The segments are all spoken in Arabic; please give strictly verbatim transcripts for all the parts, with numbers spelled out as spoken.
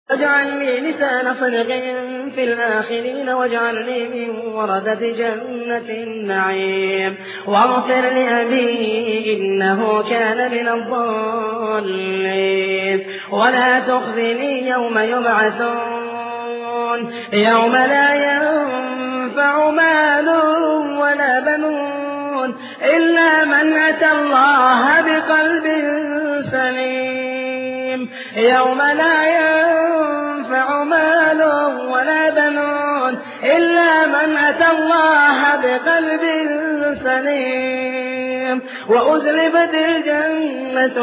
واجعل لي لسان صدق في الآخرين واجعلني من ورثة جنة النعيم واغفر لأبي إنه كان من الضالين ولا تخزني يوم يبعثون يوم لا ينفع مال ولا بنون إلا من أتى الله بقلب سليم يوم لا ينفع مال ولا بنون إلا من أتى الله بقلب سليم وأزلفت الجنة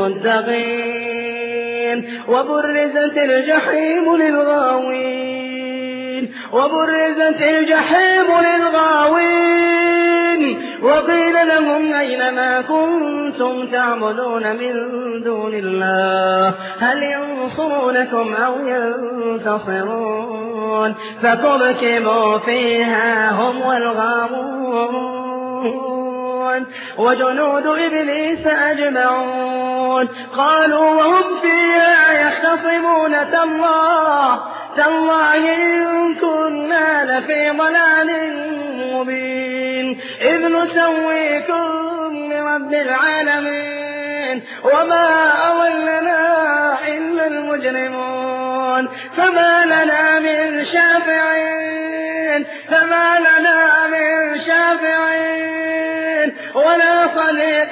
للمتقين وبرزت الجحيم للغاوين وبرزت الجحيم للغاوين وقيل لهم أين ما كنتم تعبدون من دون الله هل ينصرونكم أو ينتصرون فكبكبوا فيها هم والغاوون وجنود إبليس أجمعون قالوا وهم فيها يختصمون تالله تالله إن كنا لفي ضلال مبين إذ نسويكم برب العالمين وما أضلنا إلا المجرمون فما لنا من شافعين فما لنا من شافعين ولا صديق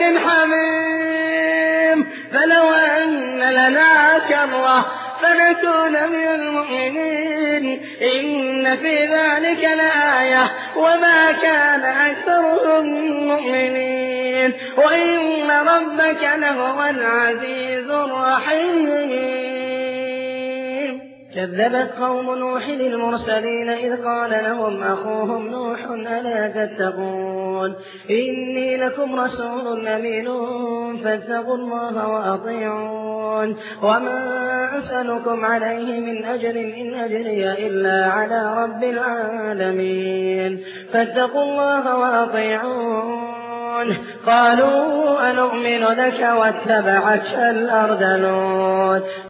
حميم فلو أن لنا كرة فنكون من المؤمنين إن في ذلك لآية وما كان أكثرهم مؤمنين وإن ربك لهو العزيز الرحيم كذبت قوم نوح المرسلين إذ قال لهم أخوهم نوح ألا تتقون إني لكم رسول أمين فاتقوا الله وأطيعون وما أسألكم عليه من أجر إن أجري إلا على رب العالمين فاتقوا الله وأطيعون قالوا أنؤمن لك واتبعك الأرذلون